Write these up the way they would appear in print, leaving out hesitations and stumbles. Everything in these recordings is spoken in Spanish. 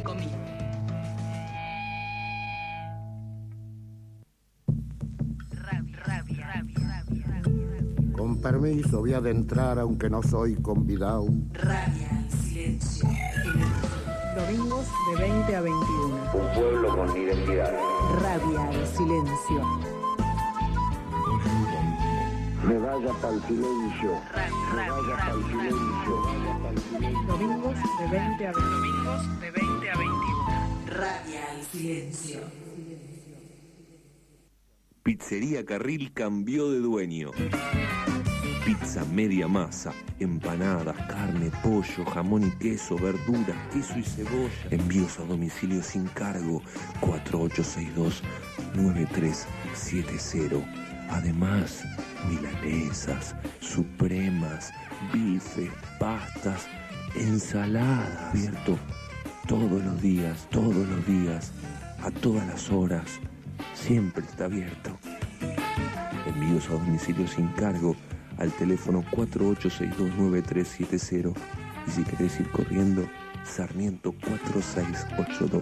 5.000. Con permiso, voy a adentrar aunque no soy convidado. Rabia y silencio. Domingos de 20 a 21. Un pueblo con identidad. Rabia y silencio. Medalla para el silencio. Medalla para el silencio. Domingos de 20 a 21. Domingos de 20 a 21. Rabia y silencio. Pizzería Carril cambió de dueño. Pizza media masa, empanadas, carne, pollo, jamón y queso, verduras, queso y cebolla. Envíos a domicilio sin cargo. 4862-9370. Además, milanesas, supremas, bifes, pastas, ensalada. Abierto todos los días, a todas las horas. Siempre está abierto. Envíos a domicilio sin cargo al teléfono 4862-9370 y si querés ir corriendo, Sarmiento 4682.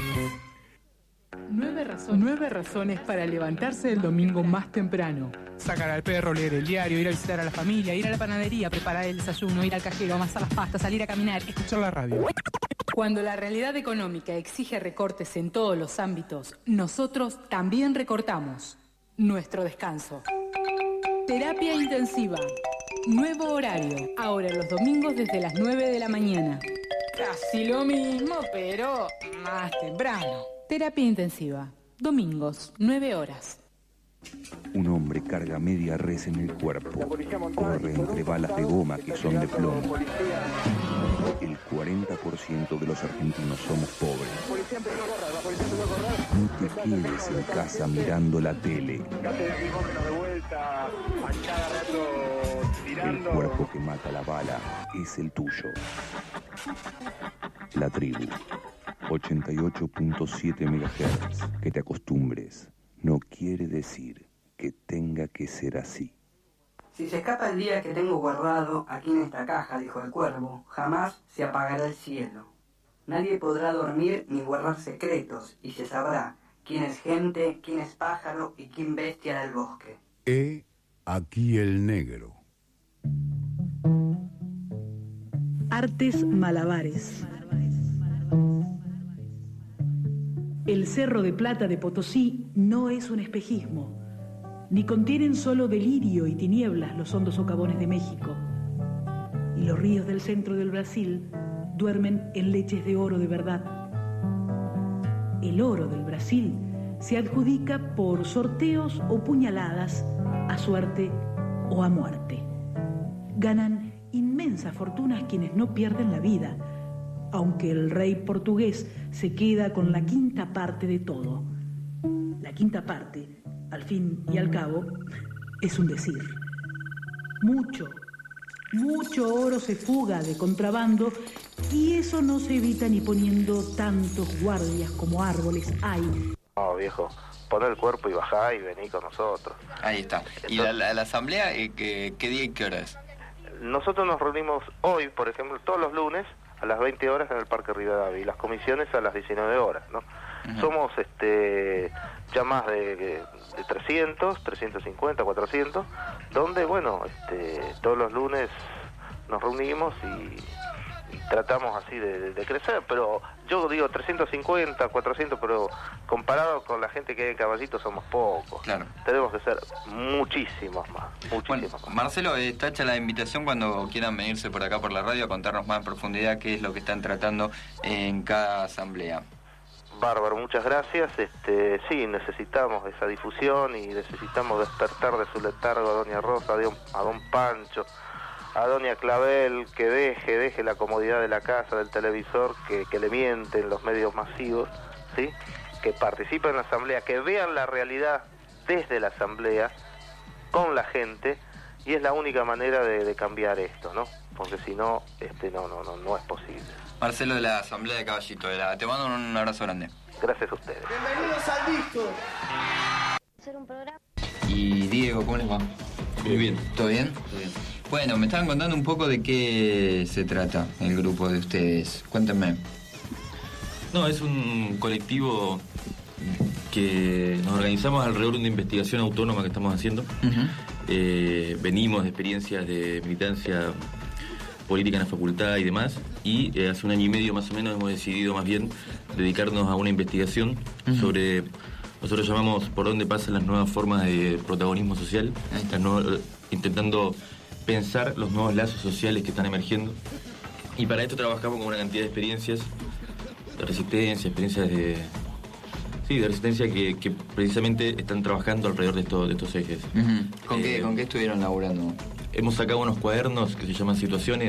9 razones para levantarse el domingo más temprano. Sacar al perro, leer el diario, ir a visitar a la familia, ir a la panadería, preparar el desayuno, ir al cajero, amasar las pastas, salir a caminar, escuchar la radio. Cuando la realidad económica exige recortes en todos los ámbitos, nosotros también recortamos nuestro descanso. Terapia intensiva. Nuevo horario. Ahora los domingos desde las 9 de la mañana. Casi lo mismo, pero más temprano. Terapia intensiva. Domingos, 9 horas. Un hombre carga media res en el cuerpo. Corre entre balas de goma que son de plomo. El 40% de los argentinos somos pobres. No te quedes en casa mirando la tele. El cuerpo que mata la bala es el tuyo. La tribu. 88.7 MHz. Que te acostumbres no quiere decir que tenga que ser así. Si se escapa el día que tengo guardado aquí en esta caja, dijo el cuervo, jamás se apagará el cielo. Nadie podrá dormir ni guardar secretos, y se sabrá quién es gente, quién es pájaro y quién bestia del bosque. Aquí el negro. Artes malabares. El Cerro de Plata de Potosí no es un espejismo, ni contienen solo delirio y tinieblas los hondos socavones de México. Y los ríos del centro del Brasil duermen en leches de oro de verdad. El oro del Brasil se adjudica por sorteos o puñaladas, a suerte o a muerte. Ganan inmensas fortunas quienes no pierden la vida, aunque el rey portugués se queda con la quinta parte de todo. La quinta parte, al fin y al cabo, es un decir. Mucho oro se fuga de contrabando y eso no se evita ni poniendo tantos guardias como árboles hay. No, viejo, pon el cuerpo y bajá y vení con nosotros. Ahí está. Entonces, ¿y la asamblea qué día y qué hora es? Nosotros nos reunimos hoy, por ejemplo, todos los lunes a las 20 horas en el Parque Rivadavia y las comisiones a las 19 horas, ¿no? Uh-huh. Somos ya más de 300, 350, 400, donde, bueno, todos los lunes nos reunimos y tratamos así de crecer, pero yo digo 350, 400, pero comparado con la gente que hay en Caballito somos pocos. Claro. Tenemos que ser muchísimos más. Bueno, Marcelo, está hecha la invitación cuando quieran venirse por acá por la radio a contarnos más en profundidad qué es lo que están tratando en cada asamblea. Bárbaro, muchas gracias. Sí, necesitamos esa difusión y necesitamos despertar de su letargo a Doña Rosa, a Don Pancho, a Doña Clavel, que deje la comodidad de la casa, del televisor, que le mienten los medios masivos, ¿sí? Que participen en la asamblea, que vean la realidad desde la asamblea, con la gente, y es la única manera de cambiar esto, ¿no? Porque si no, no es posible. Marcelo de la Asamblea de Caballito, te mando un abrazo grande. Gracias a ustedes. Bienvenidos al disco. Hacer un programa. Y Diego, ¿cómo les va? Muy bien. ¿Todo bien? Todo bien. Bueno, me estaban contando un poco de qué se trata el grupo de ustedes. Cuéntenme. No, es un colectivo que nos organizamos alrededor de una investigación autónoma que estamos haciendo. Venimos de experiencias de militancia política en la facultad y demás, y hace 1 año y medio más o menos hemos decidido más bien dedicarnos a una investigación sobre, nosotros llamamos por dónde pasan las nuevas formas de protagonismo social, intentando pensar los nuevos lazos sociales que están emergiendo, y para esto trabajamos con una cantidad de experiencias de resistencia, experiencias de resistencia que precisamente están trabajando alrededor de estos ejes. ¿Con qué estuvieron laburando? Hemos sacado unos cuadernos que se llaman Situaciones,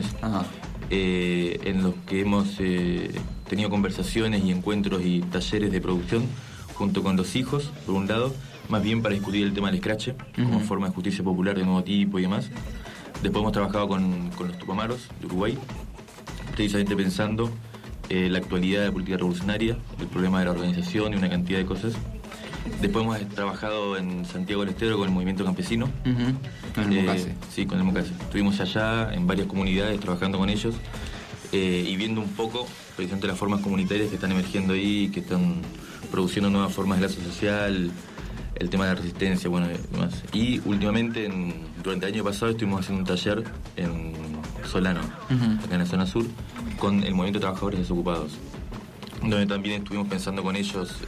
en los que hemos tenido conversaciones y encuentros y talleres de producción junto con los hijos, por un lado, más bien para discutir el tema del escrache, como forma de justicia popular de nuevo tipo y demás. Después hemos trabajado con los Tupamaros de Uruguay, precisamente pensando la actualidad de la política revolucionaria, el problema de la organización y una cantidad de cosas. Después hemos trabajado en Santiago del Estero con el movimiento campesino. Con el Mocase. Sí, con el Mocase. Estuvimos allá en varias comunidades trabajando con ellos y viendo un poco precisamente las formas comunitarias que están emergiendo ahí, que están produciendo nuevas formas de lazo social, el tema de la resistencia, bueno, y demás. Y últimamente, durante el año pasado, estuvimos haciendo un taller en Solano, acá en la zona sur, con el movimiento de trabajadores desocupados, donde también estuvimos pensando con ellos,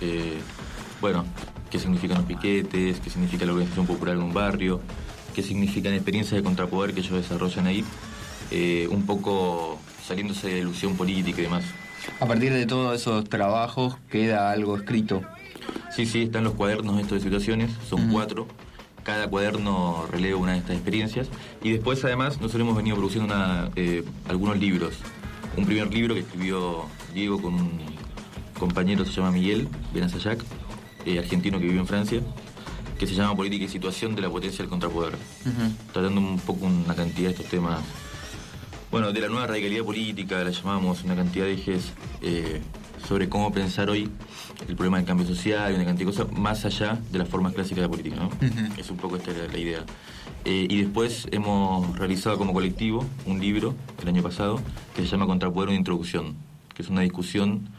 qué significan los piquetes, qué significa la organización popular en un barrio, qué significan experiencias de contrapoder que ellos desarrollan ahí, un poco saliéndose de la ilusión política y demás. A partir de todos esos trabajos queda algo escrito. Sí, están los cuadernos estos de situaciones, son 4. Cada cuaderno releva una de estas experiencias. Y después, además, nosotros hemos venido produciendo algunos libros. Un primer libro que escribió Diego con un compañero, se llama Miguel Benazayac, argentino que vive en Francia, que se llama Política y Situación de la Potencia del Contrapoder. Tratando un poco una cantidad de estos temas, de la nueva radicalidad política, la llamamos, una cantidad de ejes sobre cómo pensar hoy el problema del cambio social y una cantidad de cosas más allá de las formas clásicas de la política, ¿no? Es un poco esta la idea. Y después hemos realizado como colectivo un libro el año pasado que se llama Contrapoder, una introducción, que es una discusión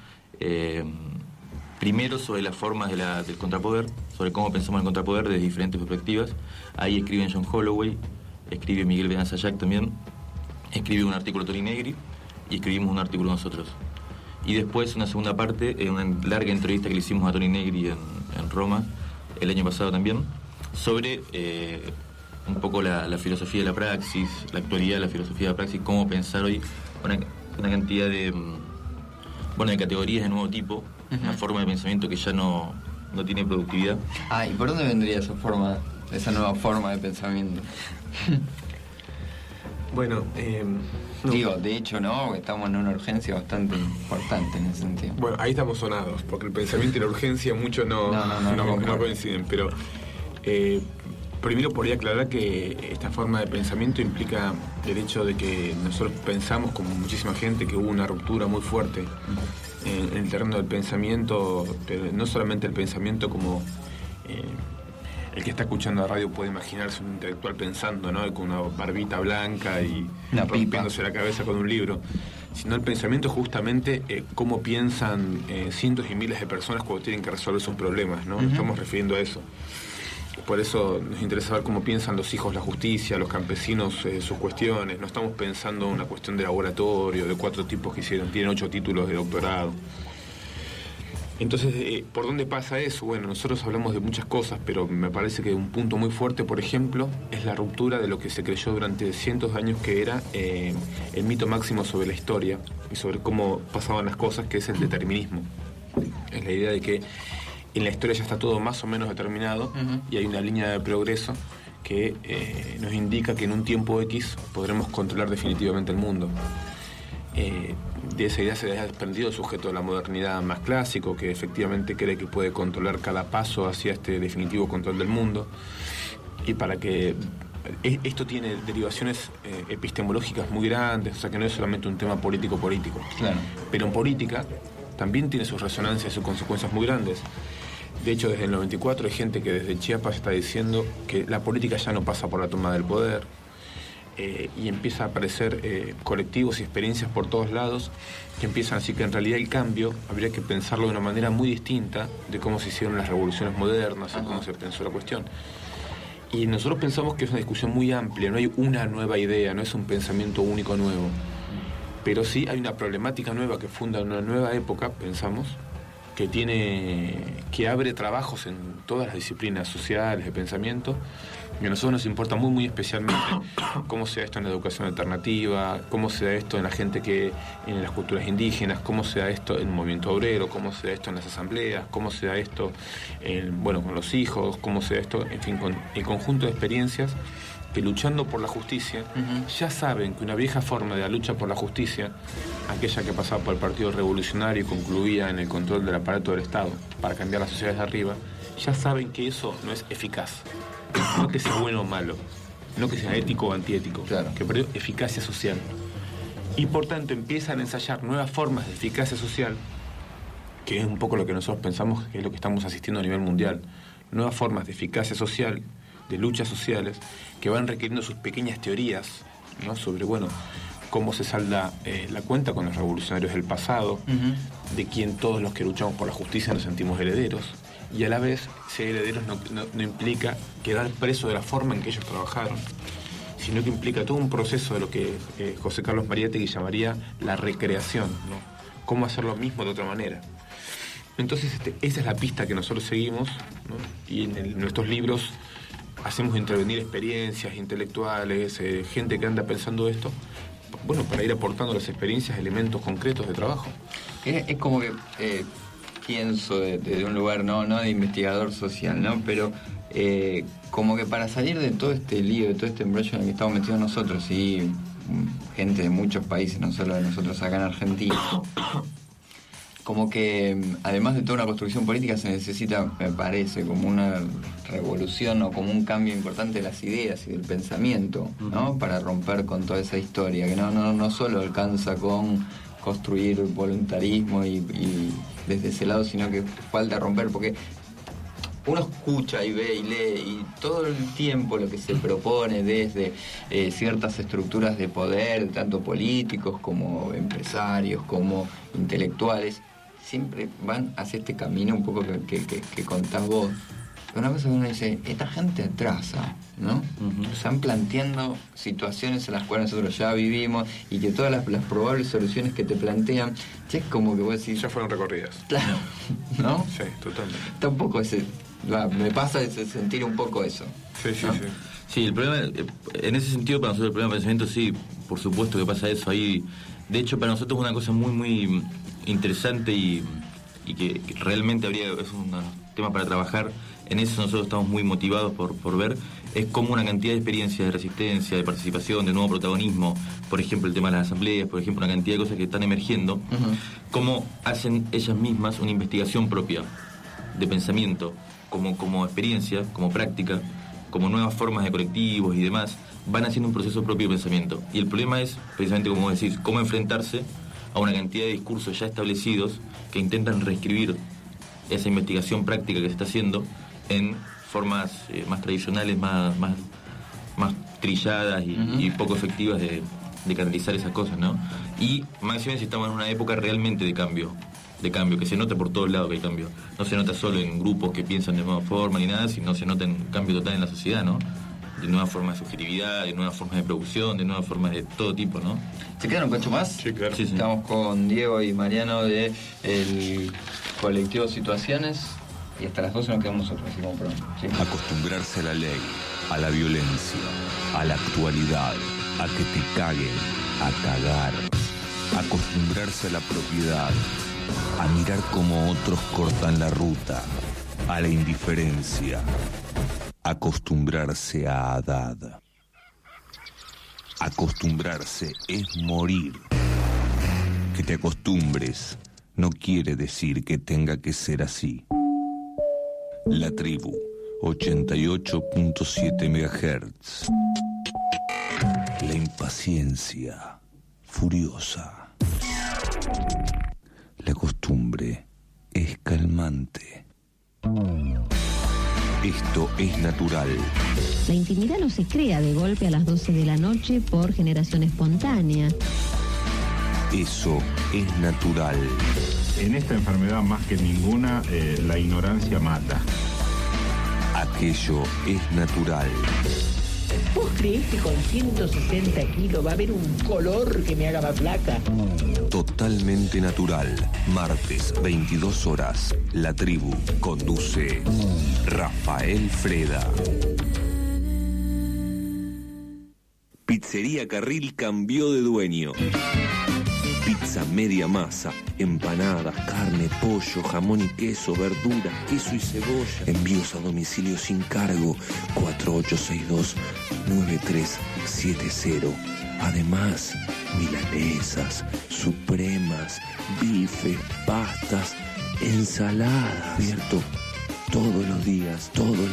primero sobre las formas del contrapoder, sobre cómo pensamos el contrapoder desde diferentes perspectivas. Ahí escriben John Holloway, escribe Miguel Benazayac también, escribe un artículo Toni Negri y escribimos un artículo nosotros. Y después una segunda parte, una larga entrevista que le hicimos a Toni Negri en Roma el año pasado también, sobre un poco la filosofía de la praxis, la actualidad de la filosofía de la praxis, cómo pensar hoy una cantidad de categorías de nuevo tipo, una forma de pensamiento que ya no tiene productividad. ¿Y por dónde vendría esa nueva forma de pensamiento? Bueno, de hecho, ¿no? Estamos en una urgencia bastante importante en ese sentido. Bueno, ahí estamos sonados, porque el pensamiento y la urgencia mucho no coinciden, pero primero podría aclarar que esta forma de pensamiento implica el hecho de que nosotros pensamos, como muchísima gente, que hubo una ruptura muy fuerte en el terreno del pensamiento, pero no solamente el pensamiento como... el que está escuchando la radio puede imaginarse un intelectual pensando, ¿no? Con una barbita blanca y rompiéndose la cabeza con un libro, sino el pensamiento justamente cómo piensan cientos y miles de personas cuando tienen que resolver sus problemas, ¿no? Nos estamos refiriendo a eso. Por eso nos interesa ver cómo piensan los hijos la justicia, los campesinos sus cuestiones. No estamos pensando en una cuestión de laboratorio, de 4 tipos que tienen 8 títulos de doctorado. Entonces, ¿por dónde pasa eso? Bueno, nosotros hablamos de muchas cosas, pero me parece que un punto muy fuerte, por ejemplo, es la ruptura de lo que se creyó durante cientos de años que era el mito máximo sobre la historia y sobre cómo pasaban las cosas, que es el determinismo. Es la idea de que en la historia ya está todo más o menos determinado y hay una línea de progreso que nos indica que en un tiempo X podremos controlar definitivamente el mundo. De esa idea se ha desprendido el sujeto de la modernidad más clásico, que efectivamente cree que puede controlar cada paso hacia este definitivo control del mundo. Y para que esto tiene derivaciones epistemológicas muy grandes, o sea que no es solamente un tema político. Claro. Pero en política también tiene sus resonancias y sus consecuencias muy grandes. De hecho, desde el 94 hay gente que desde Chiapas está diciendo que la política ya no pasa por la toma del poder. y empieza a aparecer colectivos y experiencias por todos lados que empiezan, así que en realidad el cambio habría que pensarlo de una manera muy distinta de cómo se hicieron las revoluciones modernas y cómo se pensó la cuestión. Y nosotros pensamos que es una discusión muy amplia, no hay una nueva idea, no es un pensamiento único nuevo, pero sí hay una problemática nueva que funda una nueva época, pensamos, que abre trabajos en todas las disciplinas sociales de pensamiento, y a nosotros nos importa muy muy especialmente cómo se da esto en la educación alternativa, cómo se da esto en la gente que en las culturas indígenas, cómo se da esto en el movimiento obrero, cómo se da esto en las asambleas, cómo se da esto con los hijos, cómo se da esto, en fin, con el conjunto de experiencias que luchando por la justicia ya saben que una vieja forma de la lucha por la justicia, aquella que pasaba por el Partido Revolucionario y concluía en el control del aparato del Estado para cambiar las sociedades de arriba, ya saben que eso no es eficaz. No que sea bueno o malo, no que sea ético o antiético, que perdió eficacia social. Y por tanto empiezan a ensayar nuevas formas de eficacia social, que es un poco lo que nosotros pensamos que es lo que estamos asistiendo a nivel mundial. Nuevas formas de eficacia social, de luchas sociales, que van requiriendo sus pequeñas teorías, ¿no? Sobre, cómo se salda la cuenta con los revolucionarios del pasado, de quien todos los que luchamos por la justicia nos sentimos herederos. Y a la vez, ser herederos no implica quedar preso de la forma en que ellos trabajaron, sino que implica todo un proceso de lo que José Carlos Mariátegui llamaría la recreación, ¿no? Cómo hacer lo mismo de otra manera. Entonces, esa es la pista que nosotros seguimos, ¿no? Y en nuestros libros hacemos intervenir experiencias intelectuales, gente que anda pensando esto, para ir aportando las experiencias, elementos concretos de trabajo. Es como que... pienso desde un lugar no de investigador social, ¿no? Pero como que para salir de todo este lío, de todo este embrollo en el que estamos metidos nosotros y gente de muchos países, no solo de nosotros acá en Argentina, como que además de toda una construcción política se necesita, me parece, como una revolución o como un cambio importante de las ideas y del pensamiento, ¿no? Para romper con toda esa historia, que no solo alcanza con construir voluntarismo y desde ese lado, sino que falta romper, porque uno escucha y ve y lee y todo el tiempo lo que se propone desde ciertas estructuras de poder, tanto políticos como empresarios, como intelectuales, siempre van hacia este camino un poco que contás vos. Una cosa que uno dice, esta gente atrasa, ¿no? Están planteando situaciones en las cuales nosotros ya vivimos y que todas las probables soluciones que te plantean, es como que vos decís... Ya fueron recorridas. Claro, ¿no? Sí, totalmente. Tampoco me pasa de sentir un poco eso. Sí. Sí, el problema, en ese sentido, para nosotros el problema de pensamiento, sí, por supuesto que pasa eso. Ahí, de hecho, para nosotros es una cosa muy, muy interesante y que realmente es un tema para trabajar. En eso nosotros estamos muy motivados por ver, es como una cantidad de experiencias de resistencia, de participación, de nuevo protagonismo, por ejemplo el tema de las asambleas, por ejemplo una cantidad de cosas que están emergiendo, cómo hacen ellas mismas una investigación propia de pensamiento, como experiencia, como práctica, como nuevas formas de colectivos y demás, van haciendo un proceso propio de pensamiento. Y el problema es, precisamente como vos decís, cómo enfrentarse a una cantidad de discursos ya establecidos que intentan reescribir esa investigación práctica que se está haciendo en formas más tradicionales, más trilladas y poco efectivas de canalizar esas cosas, ¿no? Y máximo si estamos en una época realmente de cambio, que se nota por todos lados que hay cambio. No se nota solo en grupos que piensan de nueva forma ni nada, sino se nota en cambio total en la sociedad, ¿no? De nuevas formas de subjetividad, de nuevas formas de producción, de nuevas formas de todo tipo, ¿no? ¿Se quedan un cacho más? Sí, claro. Sí. Estamos con Diego y Mariano de el colectivo Situaciones. Y hasta las 12 nos quedamos nosotros, así como pronto. ¿Sí? Acostumbrarse a la ley, a la violencia, a la actualidad, a que te caguen, a cagar. Acostumbrarse a la propiedad, a mirar cómo otros cortan la ruta, a la indiferencia. Acostumbrarse a Haddad. Acostumbrarse es morir. Que te acostumbres no quiere decir que tenga que ser así. La Tribu, 88.7 MHz. La impaciencia furiosa. La costumbre es calmante. Esto es natural. La intimidad no se crea de golpe a las 12 de la noche por generación espontánea. Eso es natural. En esta enfermedad, más que ninguna, la ignorancia mata. Aquello es natural. ¿Vos creés que con 160 kilos va a haber un color que me haga más flaca? Totalmente natural. Martes, 22 horas. La Tribu conduce Rafael Freda. Pizzería Carril cambió de dueño. Pizza media masa, empanadas, carne, pollo, jamón y queso, verduras, queso y cebolla. Envíos a domicilio sin cargo. 4862-9370. Además, milanesas, supremas, bife, pastas, ensalada. Abierto todos los días,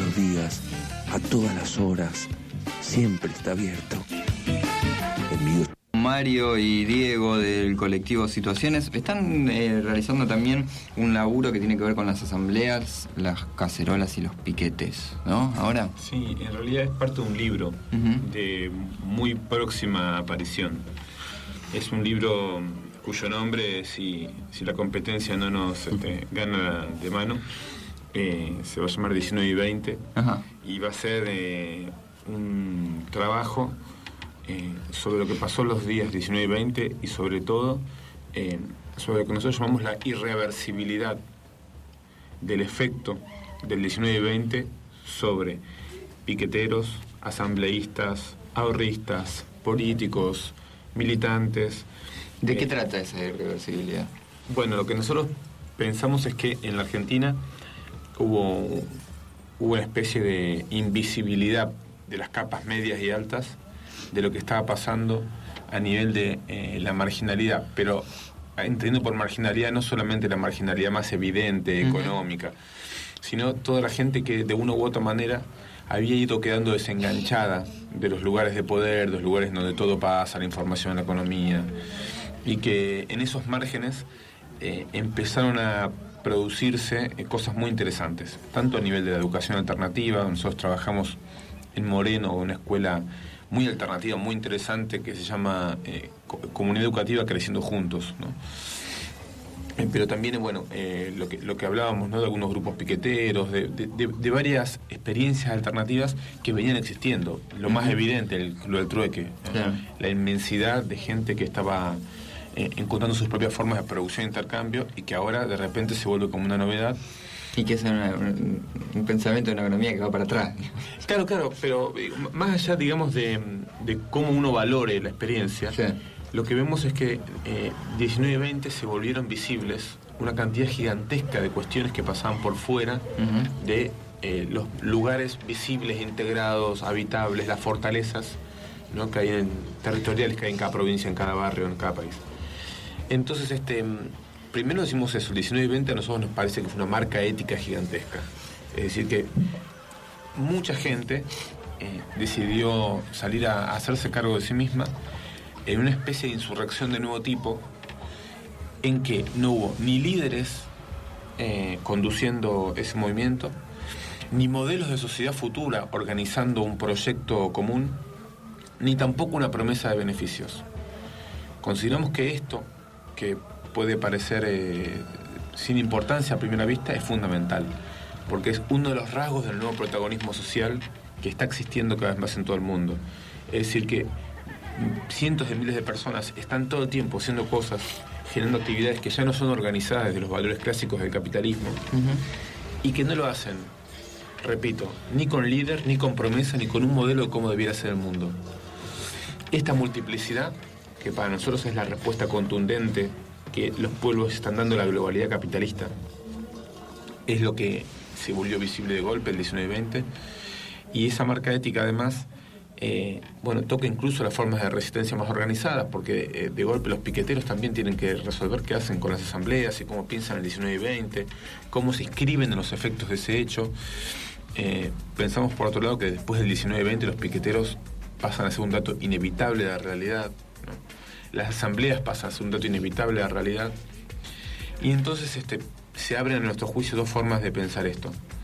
a todas las horas. Siempre está abierto. Envíos. Mario y Diego del colectivo Situaciones están realizando también un laburo que tiene que ver con las asambleas, las cacerolas y los piquetes, ¿no? Ahora. Sí, en realidad es parte de un libro de muy próxima aparición. Es un libro cuyo nombre, si la competencia no nos gana de mano, se va a llamar 19 y 20. Ajá. Y va a ser un trabajo sobre lo que pasó los días 19 y 20 y sobre todo sobre lo que nosotros llamamos la irreversibilidad del efecto del 19 y 20 sobre piqueteros, asambleístas, ahorristas, políticos, militantes. ¿De qué trata esa irreversibilidad? Bueno, lo que nosotros pensamos es que en la Argentina hubo una especie de invisibilidad de las capas medias y altas de lo que estaba pasando a nivel de la marginalidad, pero entendiendo por marginalidad no solamente la marginalidad más evidente, económica, sino toda la gente que de una u otra manera había ido quedando desenganchada de los lugares de poder, de los lugares donde todo pasa, la información, la economía, y que en esos márgenes empezaron a producirse cosas muy interesantes, tanto a nivel de la educación alternativa. Nosotros trabajamos en Moreno, una escuela muy alternativa, muy interesante, que se llama Comunidad Educativa Creciendo Juntos, ¿no? Pero también, bueno, lo que hablábamos, ¿no?, de algunos grupos piqueteros, de varias experiencias alternativas que venían existiendo. Lo más evidente, lo del trueque, claro. La inmensidad de gente que estaba encontrando sus propias formas de producción e intercambio y que ahora de repente se vuelve como una novedad. Y que es un pensamiento de una economía que va para atrás. Claro, pero más allá, digamos, de cómo uno valore la experiencia, sí, lo que vemos es que 19 y 20 se volvieron visibles una cantidad gigantesca de cuestiones que pasaban por fuera de los lugares visibles, integrados, habitables, las fortalezas, ¿no?, que hay territoriales que hay en cada provincia, en cada barrio, en cada país. Entonces, primero decimos eso, el 19 y 20 a nosotros nos parece que fue una marca ética gigantesca. Es decir, que mucha gente decidió salir a hacerse cargo de sí misma en una especie de insurrección de nuevo tipo, en que no hubo ni líderes conduciendo ese movimiento, ni modelos de sociedad futura organizando un proyecto común, ni tampoco una promesa de beneficios. Consideramos que esto, que puede parecer sin importancia a primera vista, es fundamental, porque es uno de los rasgos del nuevo protagonismo social que está existiendo cada vez más en todo el mundo. Es decir, que cientos de miles de personas están todo el tiempo haciendo cosas, generando actividades que ya no son organizadas desde los valores clásicos del capitalismo, y que no lo hacen, repito, ni con líder, ni con promesa, ni con un modelo de cómo debiera ser el mundo. Esta multiplicidad, que para nosotros es la respuesta contundente que los pueblos están dando a la globalidad capitalista, es lo que se volvió visible de golpe el 19-20, y esa marca ética además toca incluso las formas de resistencia más organizadas, porque de golpe los piqueteros también tienen que resolver qué hacen con las asambleas y cómo piensan el 19 y 20, cómo se inscriben en los efectos de ese hecho. Pensamos por otro lado que después del 19 y 20 los piqueteros pasan a ser un dato inevitable de la realidad, ¿no? Las asambleas pasan a ser un dato inevitable de la realidad, y entonces se abren a nuestro juicio dos formas de pensar esto.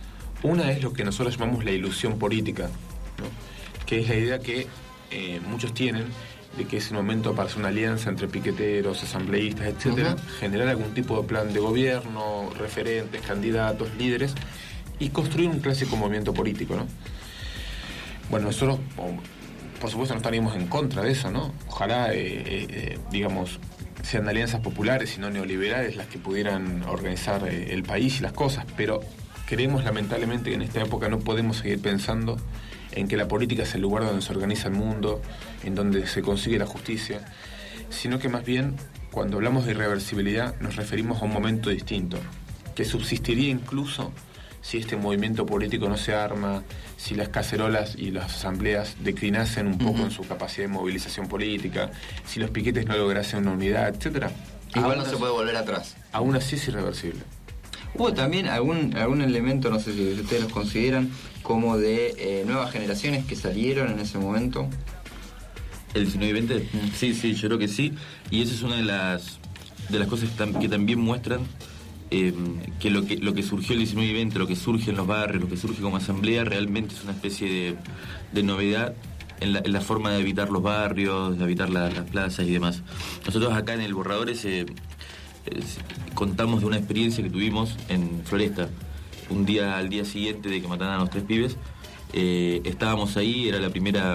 Una es lo que nosotros llamamos la ilusión política, ¿no? Que es la idea que muchos tienen de que es el momento para hacer una alianza entre piqueteros, asambleístas, etcétera, generar algún tipo de plan de gobierno, referentes, candidatos, líderes, y construir un clásico movimiento político, ¿no? Bueno, nosotros, por supuesto, no estaríamos en contra de eso, ¿no? Ojalá, digamos, sean alianzas populares y no neoliberales las que pudieran organizar el país y las cosas, pero creemos lamentablemente que en esta época no podemos seguir pensando en que la política es el lugar donde se organiza el mundo, en donde se consigue la justicia, sino que más bien, cuando hablamos de irreversibilidad, nos referimos a un momento distinto, que subsistiría incluso si este movimiento político no se arma, si las cacerolas y las asambleas declinasen un poco en su capacidad de movilización política, si los piquetes no lograsen una unidad, etcétera. Igual no se puede volver atrás. Aún así es irreversible. Hubo también algún elemento, no sé si ustedes los consideran, como de nuevas generaciones que salieron en ese momento. ¿El 19-20? Sí, yo creo que sí. Y esa es una de las cosas que también muestran que lo que surgió el 19 y 20, lo que surge en los barrios, lo que surge como asamblea, realmente es una especie de novedad en la forma de habitar los barrios, de habitar las plazas y demás. Nosotros acá en el Borradores contamos de una experiencia que tuvimos en Floresta. Al día siguiente de que mataran a los 3 pibes, estábamos ahí, era la primera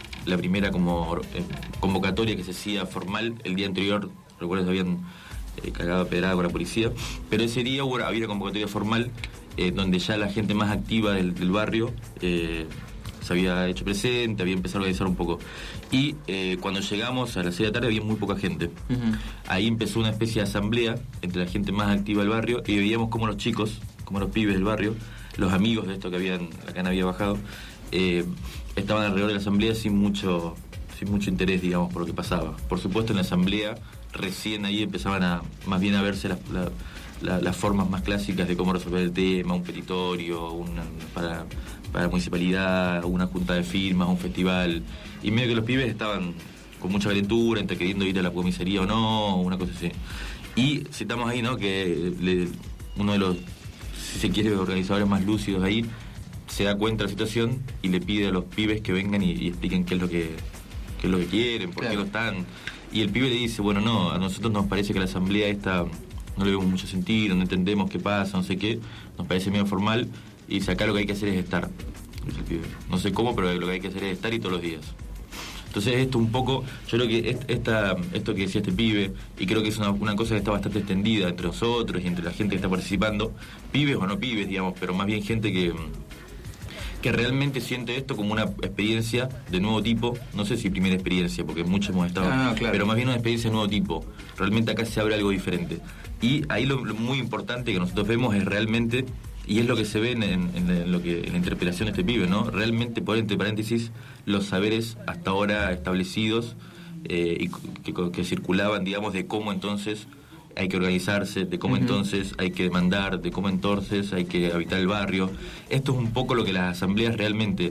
como convocatoria que se hacía formal. El día anterior, recuerdo que habían cagado a pedrada con la policía, pero ese día había una convocatoria formal donde ya la gente más activa del barrio se había hecho presente, había empezado a organizar un poco. Y cuando llegamos a las 6 de la tarde había muy poca gente. Ahí empezó una especie de asamblea entre la gente más activa del barrio y veíamos cómo los chicos, como los pibes del barrio, los amigos de esto que la cana había bajado, estaban alrededor de la asamblea sin mucho interés, digamos, por lo que pasaba. Por supuesto, en la asamblea recién ahí empezaban más bien a verse las formas más clásicas de cómo resolver el tema, un petitorio, para la municipalidad, una junta de firmas, un festival, y medio que los pibes estaban con mucha calentura, entre queriendo ir a la comisaría o no, una cosa así. Y citamos ahí, ¿no?, que uno de los, si se quiere, organizadores más lúcidos ahí se da cuenta de la situación y le pide a los pibes que vengan y expliquen qué es lo que quieren, por qué lo están. Y el pibe le dice, bueno, no, a nosotros nos parece que la asamblea esta no le vemos mucho sentido, no entendemos qué pasa, no sé qué, nos parece medio formal, y dice, acá lo que hay que hacer es estar. Dice el pibe. No sé cómo, pero lo que hay que hacer es estar, y todos los días. Entonces esto un poco, yo creo que esto que decía este pibe, y creo que es una cosa que está bastante extendida entre nosotros y entre la gente que está participando, pibes o no pibes, digamos, pero más bien gente que realmente siente esto como una experiencia de nuevo tipo. No sé si primera experiencia, porque muchos hemos estado, claro, pero más bien una experiencia de nuevo tipo. Realmente acá se abre algo diferente. Y ahí lo muy importante que nosotros vemos es realmente, y es lo que se ve en la interpelación de este pibe, ¿no? Realmente, por entre paréntesis, los saberes hasta ahora establecidos y que circulaban, digamos, de cómo entonces hay que organizarse, de cómo entonces hay que demandar, de cómo entonces hay que habitar el barrio. Esto es un poco lo que las asambleas realmente,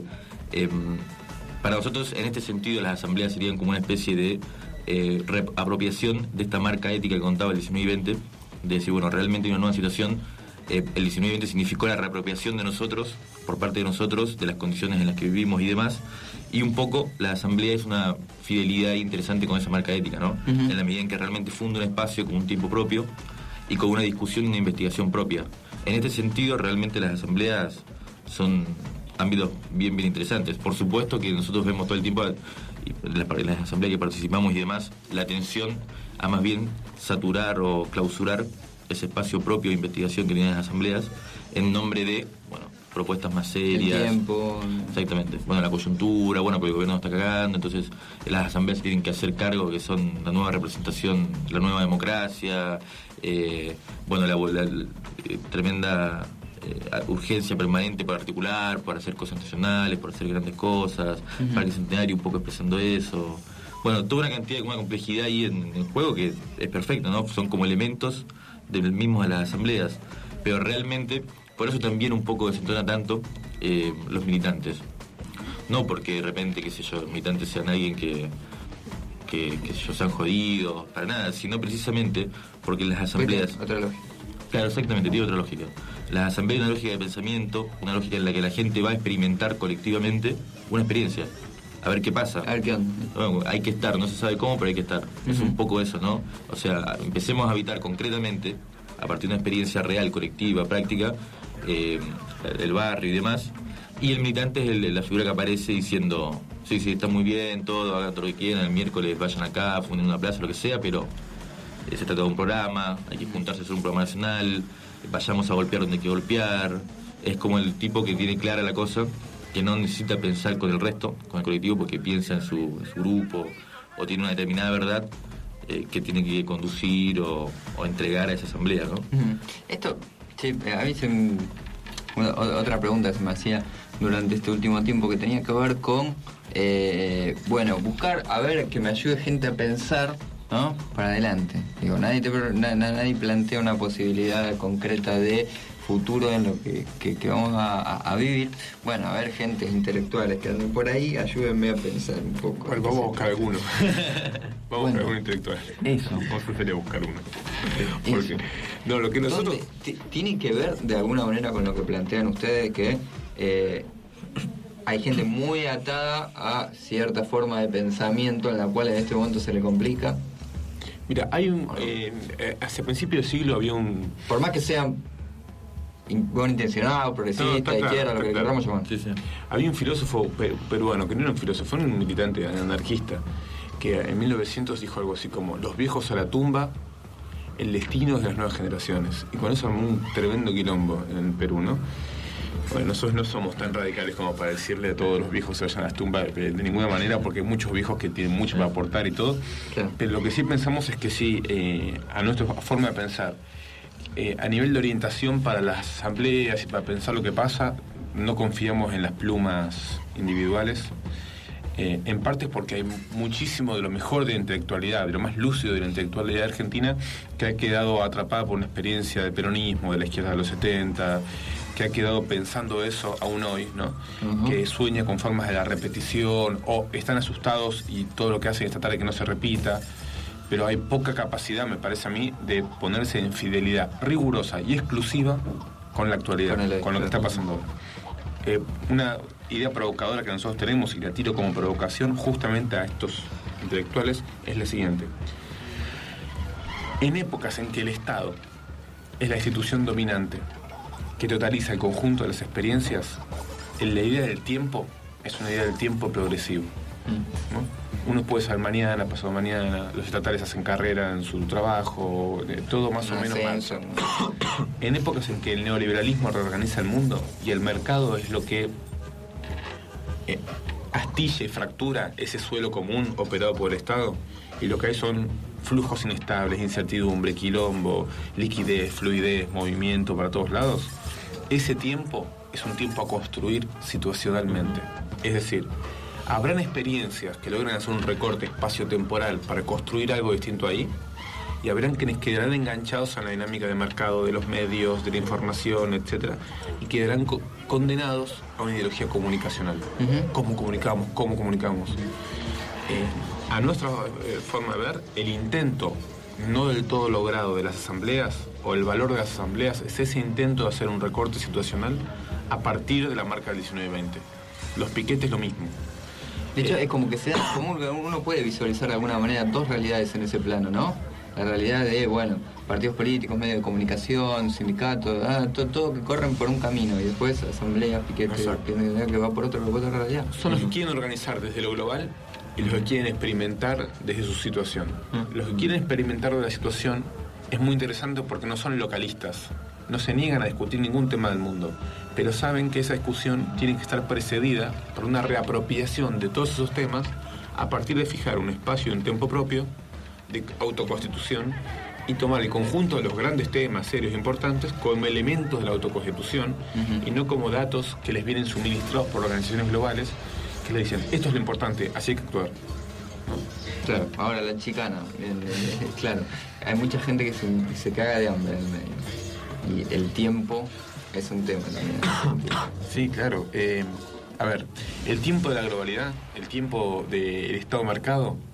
para nosotros en este sentido las asambleas serían como una especie de apropiación de esta marca ética que contaba el 19 y 20, de decir, bueno, realmente hay una nueva situación. El 19 y 20 significó la reapropiación de nosotros, por parte de nosotros, de las condiciones en las que vivimos y demás, y un poco la asamblea es una fidelidad interesante con esa marca ética, ¿no? En la medida en que realmente funda un espacio con un tiempo propio y con una discusión y una investigación propia. En este sentido, realmente las asambleas son ámbitos bien interesantes. Por supuesto que nosotros vemos todo el tiempo, en las asambleas que participamos y demás, la tensión a más bien saturar o clausurar ese espacio propio de investigación que tienen las asambleas en nombre de, bueno, propuestas más serias. El tiempo. Exactamente. Bueno, la coyuntura, bueno, porque el gobierno nos está cagando, entonces las asambleas tienen que hacer cargo, que son la nueva representación, la nueva democracia, bueno, la tremenda urgencia permanente para articular, para hacer cosas nacionales, para hacer grandes cosas, para el Centenario un poco expresando eso. Bueno, toda una cantidad, una complejidad ahí en el juego que es perfecto, ¿no? Son como elementos del mismo de las asambleas, pero realmente por eso también un poco desentona tanto los militantes, no porque de repente, qué sé yo, los militantes sean alguien que sean jodidos, para nada, sino precisamente porque las asambleas... Otra lógica. Claro, exactamente, tiene otra lógica. La asamblea es una lógica de pensamiento, una lógica en la que la gente va a experimentar colectivamente una experiencia. A ver qué pasa. A ver qué onda. Bueno, hay que estar, no se sabe cómo, pero hay que estar. Es un poco eso, ¿no? O sea, empecemos a habitar concretamente, a partir de una experiencia real, colectiva, práctica, el barrio y demás. Y el militante es la figura que aparece diciendo, sí, está muy bien, todo, hagan todo lo que quieran, el miércoles vayan acá, funden una plaza, lo que sea, pero se trata de un programa, hay que juntarse a hacer un programa nacional, vayamos a golpear donde hay que golpear. Es como el tipo que tiene clara la cosa, que no necesita pensar con el resto, con el colectivo, porque piensa en su grupo o tiene una determinada verdad que tiene que conducir o entregar a esa asamblea, ¿no? Esto, sí, a mí otra pregunta se me hacía durante este último tiempo que tenía que ver con, buscar, a ver, que me ayude gente a pensar, ¿no? Para adelante. Digo, nadie plantea una posibilidad concreta de futuro en lo que vamos a vivir. Bueno, a ver, gentes intelectuales que anden por ahí, ayúdenme a pensar un poco. Bueno, vamos a buscar alguno. Vamos a buscar un intelectual. Eso. Vamos a buscar uno. Porque, no, lo que nosotros... ¿Tiene que ver de alguna manera con lo que plantean ustedes que hay gente muy atada a cierta forma de pensamiento en la cual en este momento se le complica? Mira, hay hacia principios del siglo había un... Por más que sean buen intencionado, progresista, izquierda, lo que queramos llamar. Sí. Había un filósofo peruano, que no era un filósofo, era un militante anarquista, que en 1900 dijo algo así como: los viejos a la tumba, el destino de las nuevas generaciones. Y con eso armó un tremendo quilombo en Perú, ¿no? Bueno, nosotros no somos tan radicales como para decirle a todos los viejos se vayan a las tumbas de ninguna manera, porque hay muchos viejos que tienen mucho para aportar y todo. Claro. Pero lo que sí pensamos es que sí, a nuestra forma de pensar, a nivel de orientación para las asambleas y para pensar lo que pasa, no confiamos en las plumas individuales. En parte es porque hay muchísimo de lo mejor de la intelectualidad, de lo más lúcido de la intelectualidad argentina, que ha quedado atrapada por una experiencia del peronismo, de la izquierda de los 70, que ha quedado pensando eso aún hoy, ¿no? Que sueña con formas de la repetición, o están asustados y todo lo que hacen es tratar de que no se repita. Pero hay poca capacidad, me parece a mí, de ponerse en fidelidad rigurosa y exclusiva con la actualidad, con lo que está pasando ahora. Una idea provocadora que nosotros tenemos, y la tiro como provocación justamente a estos intelectuales, es la siguiente. En épocas en que el Estado es la institución dominante que totaliza el conjunto de las experiencias, la idea del tiempo es una idea del tiempo progresivo, ¿no? Uno puede saber mañana, pasado mañana, los estatales hacen carrera en su trabajo, todo más o menos mal. En épocas en que el neoliberalismo reorganiza el mundo y el mercado es lo que astilla y fractura ese suelo común operado por el Estado, y lo que hay son flujos inestables, incertidumbre, quilombo, liquidez, fluidez, movimiento para todos lados, ese tiempo es un tiempo a construir situacionalmente. Es decir, habrán experiencias que logran hacer un recorte espacio-temporal para construir algo distinto ahí, y habrán quienes quedarán enganchados a la dinámica de mercado de los medios, de la información, etcétera, y quedarán condenados a una ideología comunicacional. ¿Cómo comunicamos? A nuestra forma de ver, el intento no del todo logrado de las asambleas, o el valor de las asambleas, es ese intento de hacer un recorte situacional a partir de la marca del 19-20. Los piquetes lo mismo. De hecho, es como que uno puede visualizar de alguna manera dos realidades en ese plano, ¿no? La realidad de, partidos políticos, medios de comunicación, sindicatos, todo que corren por un camino, y después asambleas, piquetes, que va por otra realidad. Son los que quieren organizar desde lo global y los que quieren experimentar desde su situación. Los que quieren experimentar de la situación es muy interesante porque no son localistas, no se niegan a discutir ningún tema del mundo, pero saben que esa discusión tiene que estar precedida por una reapropiación de todos esos temas a partir de fijar un espacio y un tiempo propio de autoconstitución y tomar el conjunto de los grandes temas serios e importantes como elementos de la autoconstitución y no como datos que les vienen suministrados por organizaciones globales que les dicen, esto es lo importante, así hay que actuar, ¿no? Claro, ahora la chicana, claro, hay mucha gente que se caga de hambre en el medio, y el tiempo es un tema también. Sí, claro. A ver, el tiempo de la globalidad, el tiempo del Estado marcado,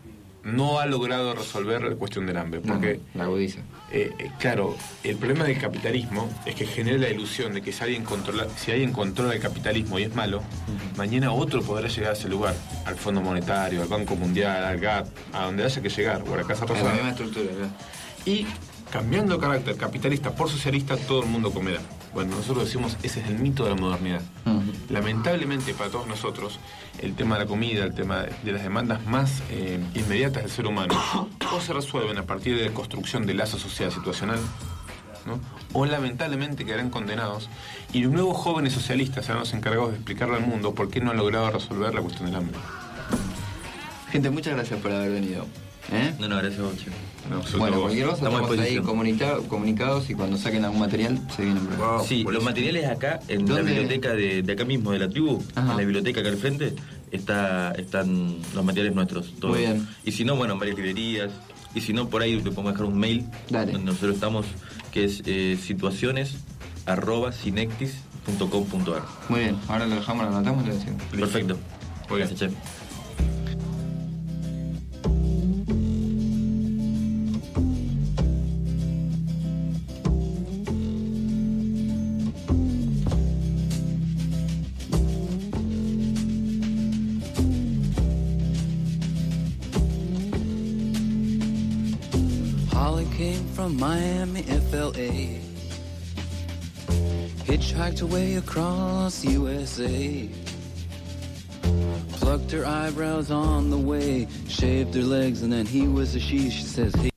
no ha logrado resolver la cuestión del hambre. Porque, la agudiza. Claro, el problema del capitalismo es que genera la ilusión de que si alguien controla el capitalismo y es malo, mañana otro podrá llegar a ese lugar, al Fondo Monetario, al Banco Mundial, al GATT, a donde haya que llegar, o a la Casa Rosada. La misma estructura, ¿verdad? Y cambiando carácter capitalista por socialista, todo el mundo comerá. Bueno, nosotros decimos, ese es el mito de la modernidad. Lamentablemente para todos nosotros, el tema de la comida, el tema de las demandas más inmediatas del ser humano, o se resuelven a partir de la construcción de lazo social situacional, ¿no? O lamentablemente quedarán condenados, y los nuevos jóvenes socialistas serán los encargados de explicarle al mundo por qué no han logrado resolver la cuestión del hambre. Gente, muchas gracias por haber venido. No, gracias a vos, chico. Bueno, cualquier cosa estamos ahí comunicados, y cuando saquen algún material se vienen por acá. Sí, los materiales acá en la biblioteca de acá mismo, de la tribu. En la biblioteca acá al frente están los materiales nuestros, todos. Muy bien. Y si no, bueno, en varias librerías. Y si no, por ahí te podemos dejar un mail. Dale. Donde nosotros estamos, que es situaciones@cinectis.com.ar. Muy bien, ahora lo dejamos, lo anotamos y lo decimos. Perfecto. Muy bien. Gracias, che. From Miami, FLA, hitchhiked away across USA, plucked her eyebrows on the way, shaved her legs, and then he was a she says, hey.